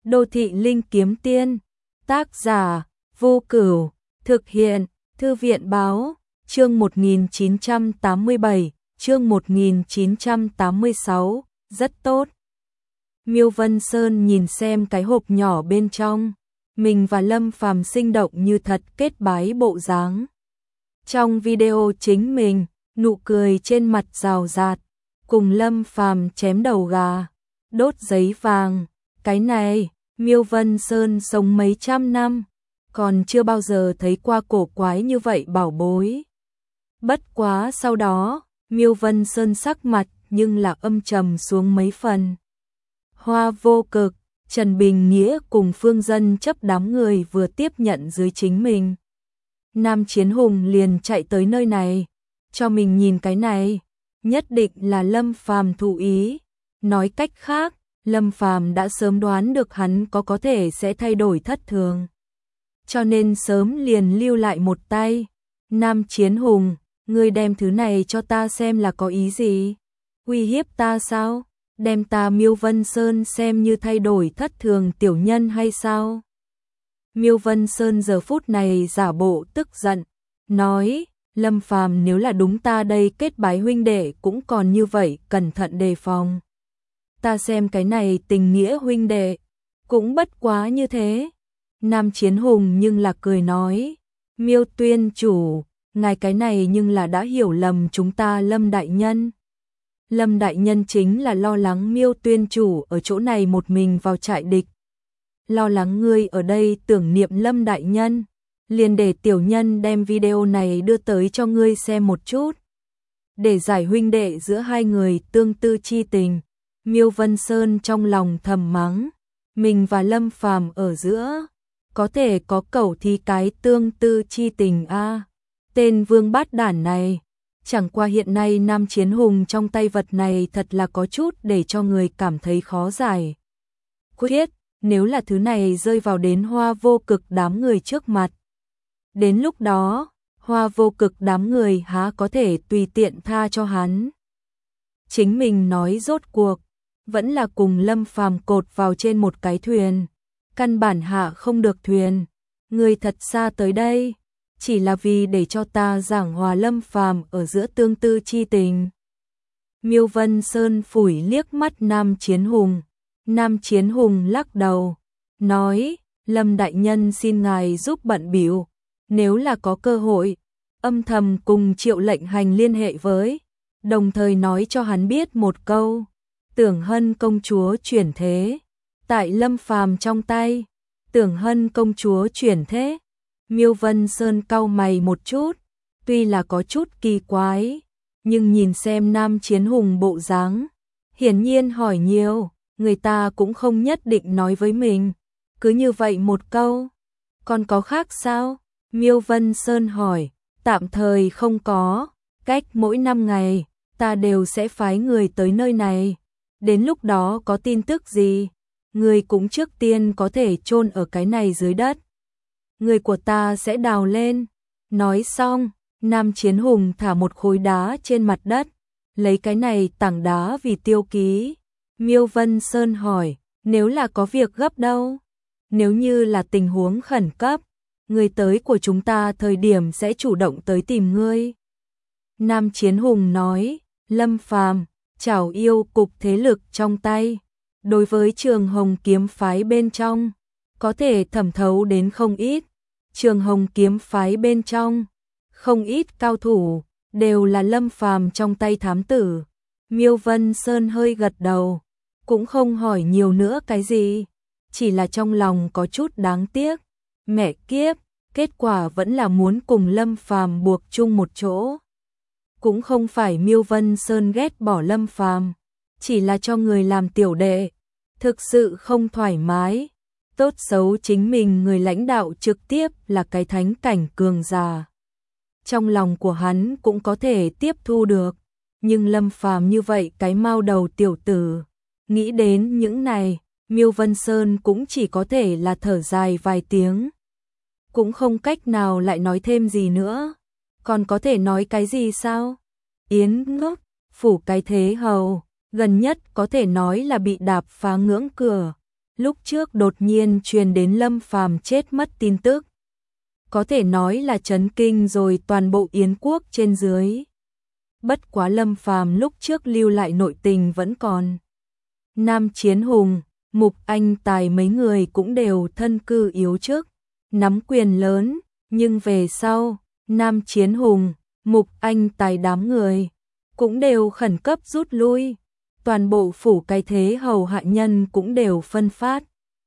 Đô thị linh kiếm tiên. Tác giả Vô Cửu. Thực hiện Thư viện báo. Chương 1987, chương 1986, rất tốt. Miêu Vân Sơn nhìn xem cái hộp nhỏ bên trong, mình và Lâm Phàm sinh động như thật kết bái bộ dáng. Trong video chính mình, nụ cười trên mặt rào rạt, cùng Lâm Phàm chém đầu gà, đốt giấy vàng. Cái này, Miêu Vân Sơn sống mấy trăm năm, còn chưa bao giờ thấy qua cổ quái như vậy bảo bối. Bất quá sau đó, Miêu Vân Sơn sắc mặt nhưng là âm trầm xuống mấy phần. Hoa Vô Cực, Trần Bình Nghĩa cùng Phương Dân chấp đám người vừa tiếp nhận dưới chính mình. Nam Chiến Hùng liền chạy tới nơi này, cho mình nhìn cái này, nhất định là Lâm Phàm thụ ý. Nói cách khác, Lâm Phàm đã sớm đoán được hắn có thể sẽ thay đổi thất thường, cho nên sớm liền lưu lại một tay. Nam Chiến Hùng, ngươi đem thứ này cho ta xem là có ý gì? Uy hiếp ta sao? Đem ta Miêu Vân Sơn xem như thay đổi thất thường tiểu nhân hay sao? Miêu Vân Sơn giờ phút này giả bộ tức giận, nói, Lâm Phàm nếu là đúng ta đây kết bái huynh đệ cũng còn như vậy, cẩn thận đề phòng. Ta xem cái này tình nghĩa huynh đệ, cũng bất quá như thế. Nam Chiến Hùng nhưng là cười nói, Miêu tuyên chủ, ngài cái này nhưng là đã hiểu lầm chúng ta Lâm đại nhân. Lâm đại nhân chính là lo lắng Miêu tuyên chủ ở chỗ này một mình vào trại địch. Lo lắng ngươi ở đây tưởng niệm Lâm đại nhân, liền để tiểu nhân đem video này đưa tới cho ngươi xem một chút, để giải huynh đệ giữa hai người tương tư chi tình. Miêu Vân Sơn trong lòng thầm mắng, mình và Lâm Phàm ở giữa, có thể có cẩu thì cái tương tư chi tình a. Tên vương bát đản này, chẳng qua hiện nay Nam Chiến Hùng trong tay vật này thật là có chút để cho người cảm thấy khó giải quyết, nếu là thứ này rơi vào đến Hoa Vô Cực đám người trước mặt. Đến lúc đó, Hoa Vô Cực đám người há có thể tùy tiện tha cho hắn. Chính mình nói rốt cuộc, vẫn là cùng Lâm Phàm cột vào trên một cái thuyền, căn bản hạ không được thuyền. Người thật xa tới đây, chỉ là vì để cho ta giảng hòa Lâm Phàm ở giữa tương tư chi tình. Miêu Vân Sơn phủi liếc mắt Nam Chiến Hùng. Nam Chiến Hùng lắc đầu, nói, Lâm đại nhân xin ngài giúp bận bịu, nếu là có cơ hội, âm thầm cùng Triệu Lệnh Hành liên hệ với, đồng thời nói cho hắn biết một câu, Tưởng Hân công chúa chuyển thế, tại Lâm Phàm trong tay. Tưởng Hân công chúa chuyển thế. Miêu Vân Sơn cau mày một chút, tuy là có chút kỳ quái, nhưng nhìn xem Nam Chiến Hùng bộ dáng, hiển nhiên hỏi nhiều, người ta cũng không nhất định nói với mình, cứ như vậy một câu. Còn có khác sao? Miêu Vân Sơn hỏi, tạm thời không có, cách mỗi 5 ngày, ta đều sẽ phái người tới nơi này, đến lúc đó có tin tức gì, người cũng trước tiên có thể chôn ở cái này dưới đất. Người của ta sẽ đào lên. Nói xong, Nam Chiến Hùng thả một khối đá trên mặt đất, lấy cái này tảng đá vì tiêu ký. Miêu Vân Sơn hỏi, nếu là có việc gấp đâu? Nếu như là tình huống khẩn cấp, người tới của chúng ta thời điểm sẽ chủ động tới tìm ngươi. Nam Chiến Hùng nói, Lâm Phàm chảo yêu cục thế lực trong tay, đối với Trường Hồng kiếm phái bên trong, có thể thẩm thấu đến không ít. Trường Hồng kiếm phái bên trong, không ít cao thủ, đều là Lâm Phàm trong tay thám tử. Miêu Vân Sơn hơi gật đầu, cũng không hỏi nhiều nữa cái gì, chỉ là trong lòng có chút đáng tiếc. Mẹ kiếp, kết quả vẫn là muốn cùng Lâm Phàm buộc chung một chỗ. Cũng không phải Miêu Vân Sơn ghét bỏ Lâm Phàm, chỉ là cho người làm tiểu đệ, thực sự không thoải mái. Tốt xấu chính mình người lãnh đạo trực tiếp là cái thánh cảnh cường giả, trong lòng của hắn cũng có thể tiếp thu được, nhưng Lâm Phàm như vậy cái mao đầu tiểu tử, nghĩ đến những này, Miêu Vân Sơn cũng chỉ có thể là thở dài vài tiếng, cũng không cách nào lại nói thêm gì nữa. Còn có thể nói cái gì sao? Yến ngốc, phủ cái thế hầu, gần nhất có thể nói là bị đạp phá ngưỡng cửa. lúc trước đột nhiên truyền đến Lâm Phàm chết mất tin tức. Có thể nói là chấn kinh rồi toàn bộ Yến quốc trên dưới. Bất quá Lâm Phàm lúc trước lưu lại nội tình vẫn còn. Nam Chiến Hùng, Mục Anh Tài mấy người cũng đều thân cư yếu chức, nắm quyền lớn, nhưng về sau, Nam Chiến Hùng, Mục Anh Tài đám người cũng đều khẩn cấp rút lui. Toàn bộ phủ Cái Thế Hầu hạ nhân cũng đều phân phát.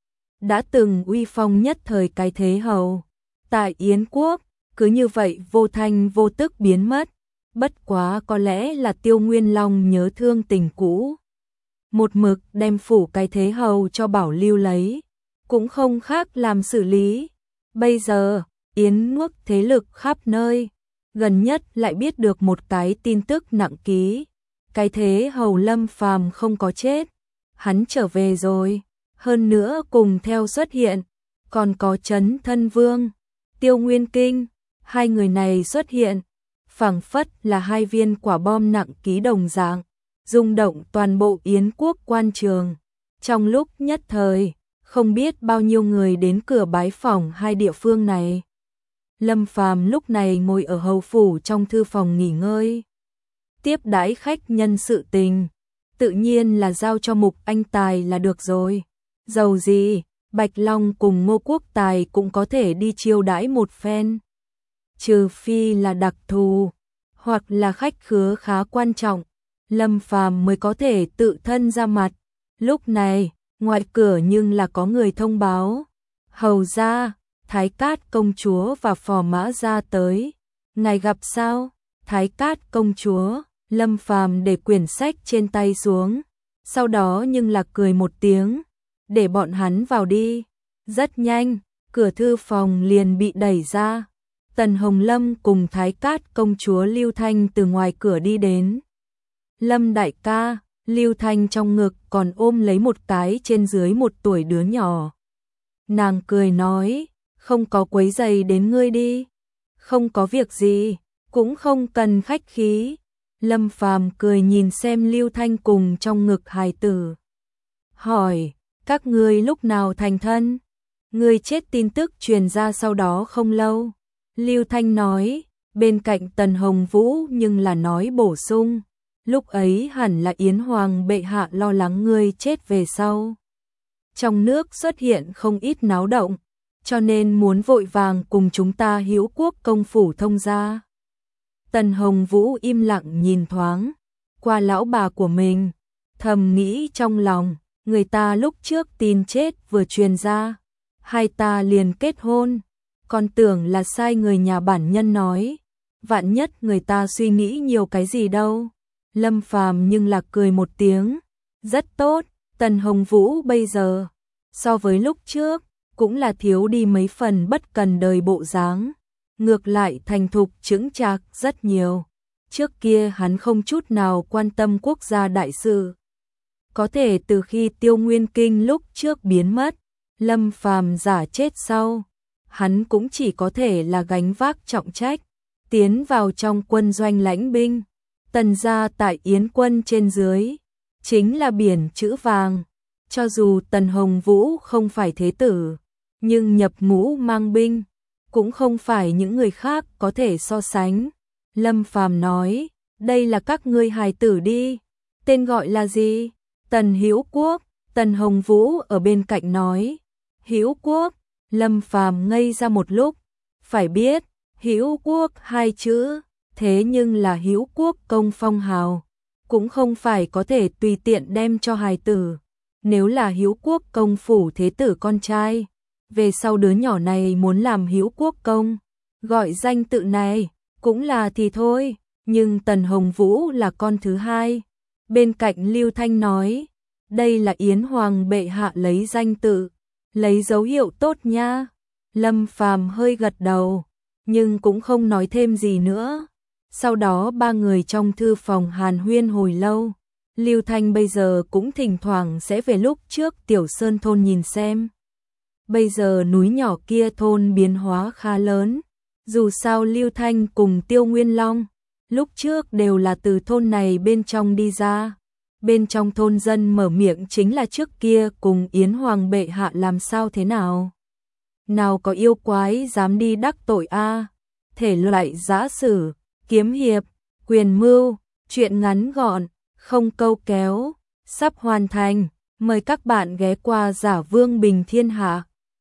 Đã từng uy phong nhất thời Cái Thế Hầu tại Yến quốc, cứ như vậy vô thanh vô tức biến mất. Bất quá có lẽ là Tiêu Nguyên Long nhớ thương tình cũ, một mực đem phủ Cái Thế Hầu cho bảo lưu lấy, cũng không khác làm xử lý. Bây giờ, Yến quốc thế lực khắp nơi, gần nhất lại biết được một cái tin tức nặng ký. Cái Thế Hầu Lâm Phàm không có chết, hắn trở về rồi, hơn nữa cùng theo xuất hiện, còn có Chấn Thân Vương, Tiêu Nguyên Kinh, hai người này xuất hiện, phảng phất là hai viên quả bom nặng ký đồng dạng, rung động toàn bộ Yến quốc quan trường. Trong lúc nhất thời, không biết bao nhiêu người đến cửa bái phỏng hai địa phương này. Lâm Phàm lúc này ngồi ở hầu phủ trong thư phòng nghỉ ngơi, tiếp đãi khách nhân sự tình, tự nhiên là giao cho Mục Anh Tài là được rồi. Dầu gì, Bạch Long cùng Ngô Quốc Tài cũng có thể đi chiêu đãi một phen. Trừ phi là đặc thù, hoặc là khách khứa khá quan trọng, Lâm Phàm mới có thể tự thân ra mặt. Lúc này, ngoài cửa nhưng là có người thông báo. Hầu gia, Thái Cát công chúa và Phò Mã gia tới. Ngài gặp sao? Thái Cát công chúa. Lâm Phàm để quyển sách trên tay xuống, sau đó nhưng là cười một tiếng, để bọn hắn vào đi. Rất nhanh, cửa thư phòng liền bị đẩy ra. Tần Hồng Lâm cùng Thái Cát công chúa Lưu Thanh từ ngoài cửa đi đến. Lâm đại ca, Lưu Thanh trong ngực còn ôm lấy một cái trên dưới 1 tuổi đứa nhỏ. Nàng cười nói, không có quấy rầy đến ngươi đi. Không có việc gì, cũng không cần khách khí. Lâm Phàm cười nhìn xem Lưu Thanh cùng trong ngực hài tử. Hỏi, các ngươi lúc nào thành thân? Ngươi chết tin tức truyền ra sau đó không lâu. Lưu Thanh nói, bên cạnh Tần Hồng Vũ nhưng là nói bổ sung. Lúc ấy hẳn là Yến Hoàng bệ hạ lo lắng ngươi chết về sau. Trong nước xuất hiện không ít náo động, cho nên muốn vội vàng cùng chúng ta Hữu Quốc công phủ thông gia. Tần Hồng Vũ im lặng nhìn thoáng qua lão bà của mình, thầm nghĩ trong lòng, người ta lúc trước tin chết vừa truyền ra, hai ta liền kết hôn, còn tưởng là sai người nhà bản nhân nói, vạn nhất người ta suy nghĩ nhiều cái gì đâu. Lâm Phàm nhưng là cười một tiếng, rất tốt, Tần Hồng Vũ bây giờ, so với lúc trước, cũng là thiếu đi mấy phần bất cần đời bộ dáng. Ngược lại thành thục chững chạc rất nhiều. Trước kia hắn không chút nào quan tâm quốc gia đại sự. Có thể từ khi Tiêu Nguyên Kinh lúc trước biến mất, Lâm Phàm giả chết sau, hắn cũng chỉ có thể là gánh vác trọng trách, tiến vào trong quân doanh lãnh binh. Tần gia tại Yến quân trên dưới, chính là biển chữ vàng. Cho dù Tần Hồng Vũ không phải thế tử, nhưng nhập ngũ mang binh, cũng không phải những người khác có thể so sánh. Lâm Phàm nói, đây là các ngươi hài tử đi. Tên gọi là gì? Tần Hữu Quốc. Tần Hồng Vũ ở bên cạnh nói. Hữu Quốc. Lâm Phàm ngây ra một lúc. Phải biết, Hữu Quốc 2 chữ, thế nhưng là Hữu Quốc công phong hào, cũng không phải có thể tùy tiện đem cho hài tử. Nếu là Hữu Quốc công phủ thế tử con trai, về sau đứa nhỏ này muốn làm Hữu Quốc công, gọi danh tự này, cũng là thì thôi, nhưng Tần Hồng Vũ là con thứ hai. Bên cạnh Lưu Thanh nói, đây là Yến Hoàng bệ hạ lấy danh tự, lấy dấu hiệu tốt nha. Lâm Phàm hơi gật đầu, nhưng cũng không nói thêm gì nữa. Sau đó ba người trong thư phòng hàn huyên hồi lâu. Lưu Thanh bây giờ cũng thỉnh thoảng sẽ về lúc trước Tiểu Sơn thôn nhìn xem. Bây giờ núi nhỏ kia thôn biến hóa khá lớn. Dù sao Lưu Thanh cùng Tiêu Nguyên Long, lúc trước đều là từ thôn này bên trong đi ra. Bên trong thôn dân mở miệng chính là trước kia cùng Yến Hoàng bệ hạ làm sao thế nào? Nào có yêu quái dám đi đắc tội a? Thể loại giã sử, kiếm hiệp, quyền mưu, truyện ngắn gọn, không câu kéo, sắp hoàn thành. Mời các bạn ghé qua Giả Vương Bình Thiên Hạ.